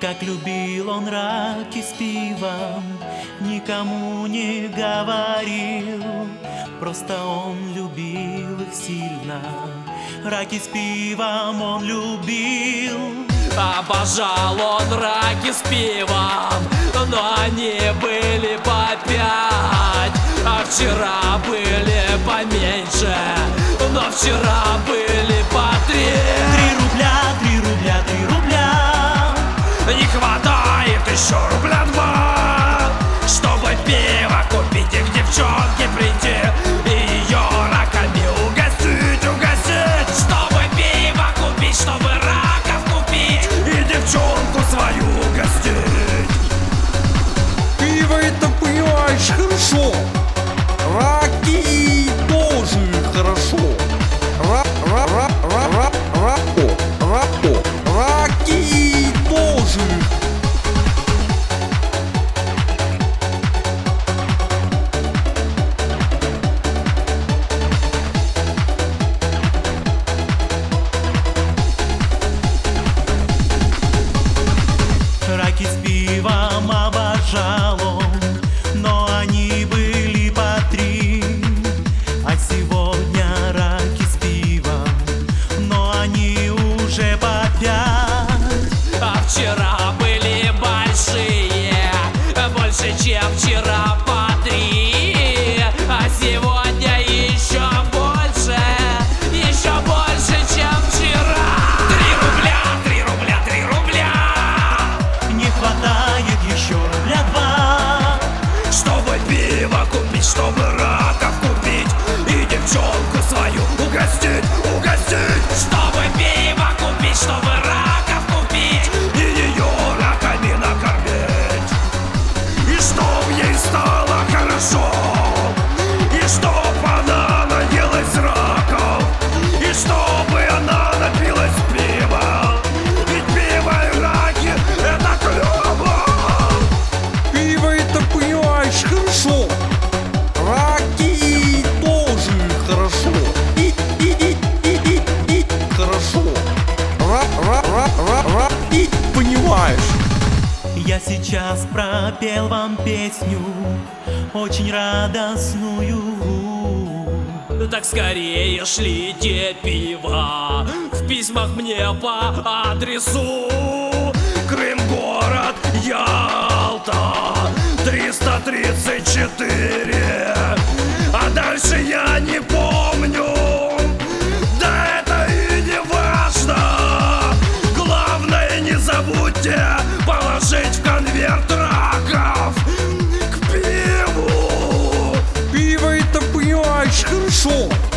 Как любил он раки с пивом, никому не говорил, просто он любил их сильно. Раки с пивом он любил. Обожал он раки с пивом, но они были по 5, а вчера были поменьше, но вчера были по 3. 3 рубля, 3 рубля, 3 рубля. Не хватает еще рубля 2, чтобы пиво купить и к девчонке прийти и ее раками угостить, угостить. Чтобы пиво купить, чтобы раков купить и девчонку свою угостить. Пиво это, понимаешь, хорошо. Раки тоже хорошо. Раки тоже. Раки с пивом обожал он, но они были по 3. А сегодня раки с пивом, но они уже по 5. А вчера были большие, больше, чем вчера по 3. А сегодня еще больше, чем вчера. 3 рубля, 3 рубля, 3 рубля. Не хватает еще рубля 2, чтобы пиво купить, чтобы раков купить и девчонку свою угостить, угостить. Чтобы пиво купить, чтобы раков купить и ее раками накормить. И чтоб ей стало хорошо, и чтоб она наелась раков, и чтобы она напилась пива. Ведь пиво и раки — это клево. Пиво это, понимаешь, хорошо. Раки тоже хорошо. И хорошо. И понимаешь. я сейчас пропел вам песню, очень радостную. Так скорее шлите пиво в письмах мне по адресу: Крым, город Ялта, 334. А дальше я не помню, да это и не важно. Главное, не забудьте положить в конверт раков к пиву. Пиво это, понимаешь, хорошо.